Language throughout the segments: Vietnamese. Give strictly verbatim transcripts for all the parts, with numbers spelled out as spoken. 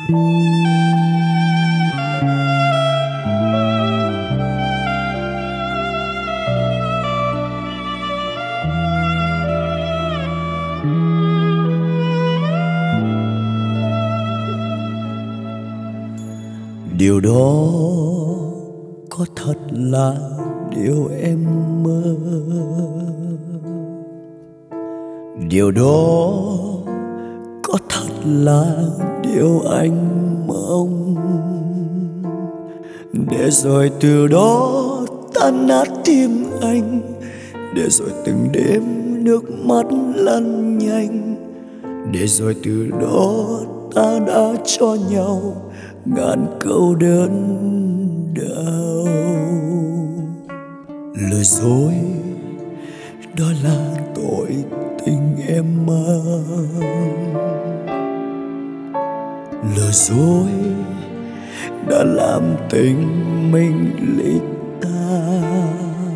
Điều đó có thật là điều em mơ, điều đó có thật là điều anh mong. Để rồi từ đó tan nát tim anh, để rồi từng đêm nước mắt lăn nhanh, để rồi từ đó ta đã cho nhau ngàn câu đơn đau. Lừa dối đó là tội tình em mang, lừa dối đã làm tình mình ly tan.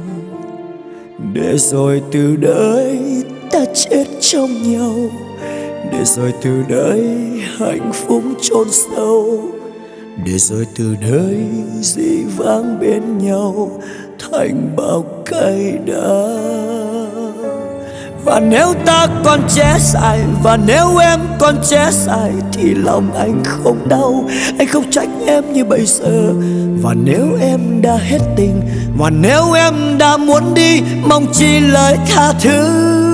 Để rồi từ đấy ta chết trong nhau, để rồi từ đấy hạnh phúc chôn sâu, để rồi từ đấy dĩ vãng bên nhau thành bao cay đắng. Và nếu ta còn trẻ dại, và nếu em còn trẻ dại, thì lòng anh không đau, anh không trách em như bây giờ. Và nếu em đã hết tình, và nếu em đã muốn đi, mong chỉ lời tha thứ.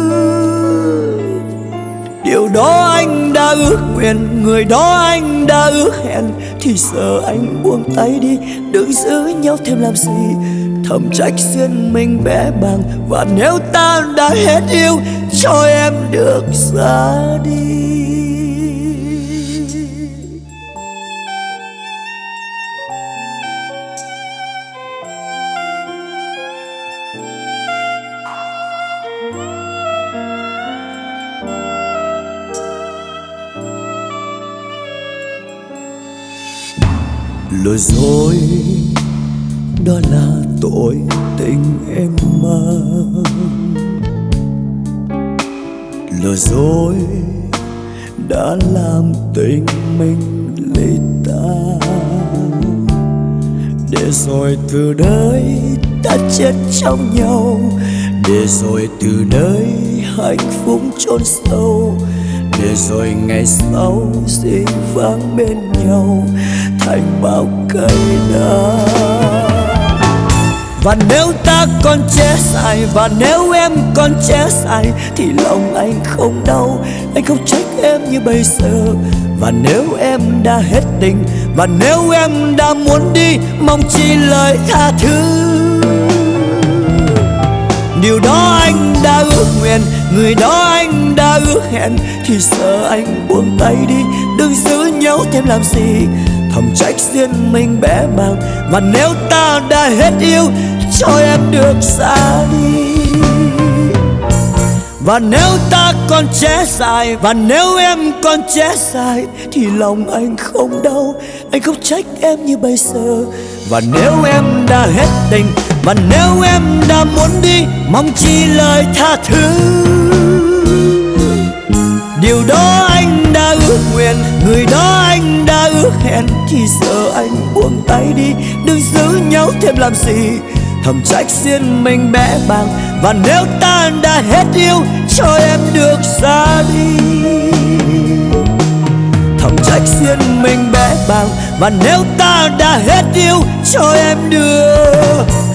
Điều đó anh đã ước nguyện, người đó anh đã ước hẹn, thì giờ anh buông tay đi, đừng giữ nhau thêm làm gì. Thầm trách duyên mình bé bàng, và nếu ta đã hết yêu, cho em được ra đi. Lừa dối đó là tội tình em mang, lừa dối đã làm tình mình ly tan. Để rồi từ đấy ta chết trong nhau, để rồi từ đấy hạnh phúc chôn sâu, để rồi ngày sau dĩ vãng bên nhau thành bao cay đắng. Và nếu ta còn trẻ dại, và nếu em còn trẻ dại, thì lòng anh không đau, anh không trách em như bây giờ. Và nếu em đã hết tình, và nếu em đã muốn đi, mong chỉ lời tha thứ. Điều đó anh đã ước nguyện, người đó anh đã ước hẹn, thì giờ anh buông tay đi, đừng giữ nhau thêm làm gì. Thầm trách duyên mình bé bàng, và nếu ta đã hết yêu, cho em được ra đi. Và nếu ta còn trẻ dại, và nếu em còn trẻ dại, thì lòng anh không đau, anh không trách em như bây giờ. Và nếu em đã hết tình, và nếu em đã muốn đi, mong chỉ lời tha thứ. Điều đó anh đã ước nguyện, người đó anh đã ước hẹn, thì giờ anh buông tay đi, đừng giữ nhau thêm làm gì. Thầm trách duyên mình bé bàng, và nếu ta đã hết yêu, cho em được ra đi. Thầm trách duyên mình bé bàng, và nếu ta đã hết yêu, cho em được